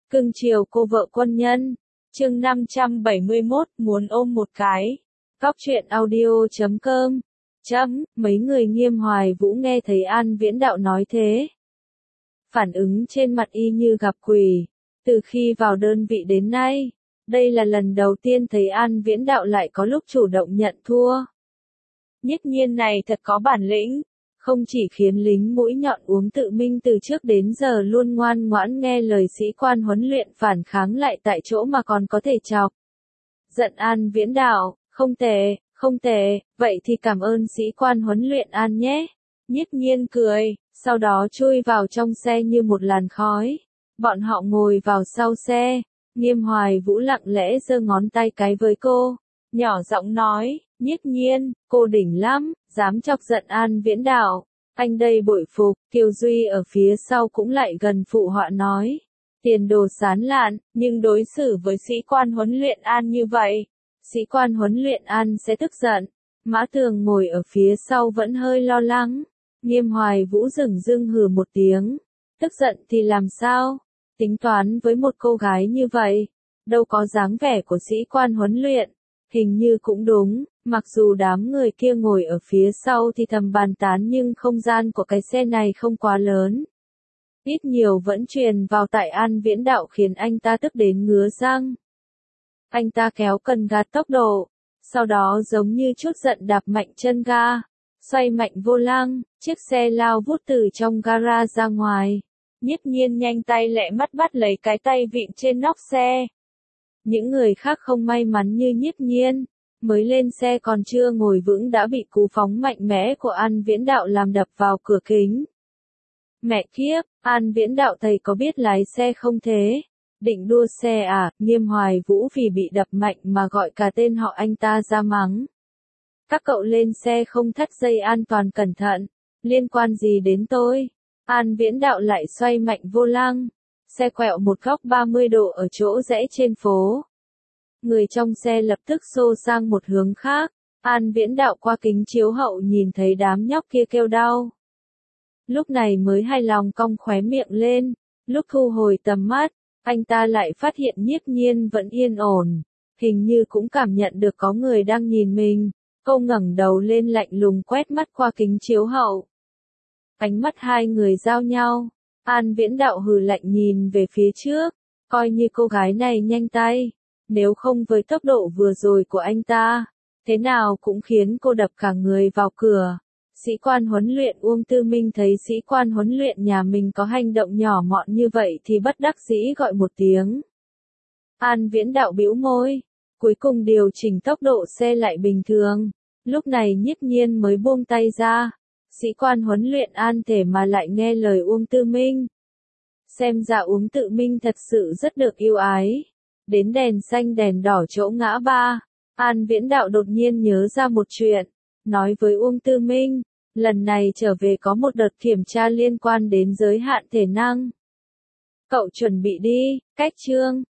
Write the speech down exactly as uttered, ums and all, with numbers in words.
Cưng chiều cô vợ quân nhân. Chương năm trăm bảy mươi mốt, muốn ôm một cái. Góc truyện audio chấm com. Chấm, mấy người Nghiêm Hoài Vũ nghe thấy An Viễn Đạo nói thế. Phản ứng trên mặt y như gặp quỷ. Từ khi vào đơn vị đến nay, đây là lần đầu tiên thấy An Viễn Đạo lại có lúc chủ động nhận thua. Nhiếp Nhiên này thật có bản lĩnh. Không chỉ khiến lính mũi nhọn Uống Tự Minh từ trước đến giờ luôn ngoan ngoãn nghe lời sĩ quan huấn luyện phản kháng lại tại chỗ mà còn có thể chọc giận An Viễn Đạo, không tệ, không tệ, vậy thì cảm ơn sĩ quan huấn luyện An nhé. Nhiếp Nhiên cười, sau đó chui vào trong xe như một làn khói. Bọn họ ngồi vào sau xe, Nghiêm Hoài Vũ lặng lẽ giơ ngón tay cái với cô, nhỏ giọng nói, Nhiếp Nhiên, cô đỉnh lắm, dám chọc giận An Viễn Đạo. Anh đây bội phục. Kiều Duy ở phía sau cũng lại gần phụ họa nói, tiền đồ sán lạn, nhưng đối xử với sĩ quan huấn luyện An như vậy, sĩ quan huấn luyện An sẽ tức giận. Mã Tường ngồi ở phía sau vẫn hơi lo lắng. Nghiêm Hoài Vũ dửng dưng hừ một tiếng, tức giận thì làm sao, tính toán với một cô gái như vậy, đâu có dáng vẻ của sĩ quan huấn luyện. Hình như cũng đúng, mặc dù đám người kia ngồi ở phía sau thì thầm bàn tán nhưng không gian của cái xe này không quá lớn. Ít nhiều vẫn truyền vào tại An Viễn Đạo khiến anh ta tức đến ngứa răng. Anh ta kéo cần ga tốc độ, sau đó giống như chút giận đạp mạnh chân ga, xoay mạnh vô lăng, chiếc xe lao vút từ trong gara ra ngoài. Nhiếp Nhiên nhanh tay lẹ mắt bắt lấy cái tay vịn trên nóc xe. Những người khác không may mắn như Nhiếp Nhiên, mới lên xe còn chưa ngồi vững đã bị cú phóng mạnh mẽ của An Viễn Đạo làm đập vào cửa kính. Mẹ kiếp, An Viễn Đạo thầy có biết lái xe không thế? Định đua xe à? Nghiêm Hoài Vũ vì bị đập mạnh mà gọi cả tên họ anh ta ra mắng. Các cậu lên xe không thắt dây an toàn cẩn thận, liên quan gì đến tôi? An Viễn Đạo lại xoay mạnh vô lăng. Xe quẹo một góc ba mươi độ ở chỗ rẽ trên phố. Người trong xe lập tức xô sang một hướng khác. An Viễn Đạo qua kính chiếu hậu nhìn thấy đám nhóc kia kêu đau. Lúc này mới hài lòng cong khóe miệng lên. Lúc thu hồi tầm mắt, anh ta lại phát hiện Nhiếp Nhiên vẫn yên ổn. Hình như cũng cảm nhận được có người đang nhìn mình. Cô ngẩng đầu lên lạnh lùng quét mắt qua kính chiếu hậu. Ánh mắt hai người giao nhau. An Viễn Đạo hừ lạnh nhìn về phía trước, coi như cô gái này nhanh tay, nếu không với tốc độ vừa rồi của anh ta, thế nào cũng khiến cô đập cả người vào cửa. Sĩ quan huấn luyện Uông Tư Minh thấy sĩ quan huấn luyện nhà mình có hành động nhỏ mọn như vậy thì bất đắc dĩ gọi một tiếng. An Viễn Đạo bĩu môi, cuối cùng điều chỉnh tốc độ xe lại bình thường, lúc này Nhiếp Nhiên mới buông tay ra. Sĩ quan huấn luyện An thể mà lại nghe lời Uông Tư Minh. Xem ra Uông Tự Minh thật sự rất được yêu ái. Đến đèn xanh đèn đỏ chỗ ngã ba, An Viễn Đạo đột nhiên nhớ ra một chuyện, nói với Uông Tư Minh, lần này trở về có một đợt kiểm tra liên quan đến giới hạn thể năng. Cậu chuẩn bị đi, cách chương.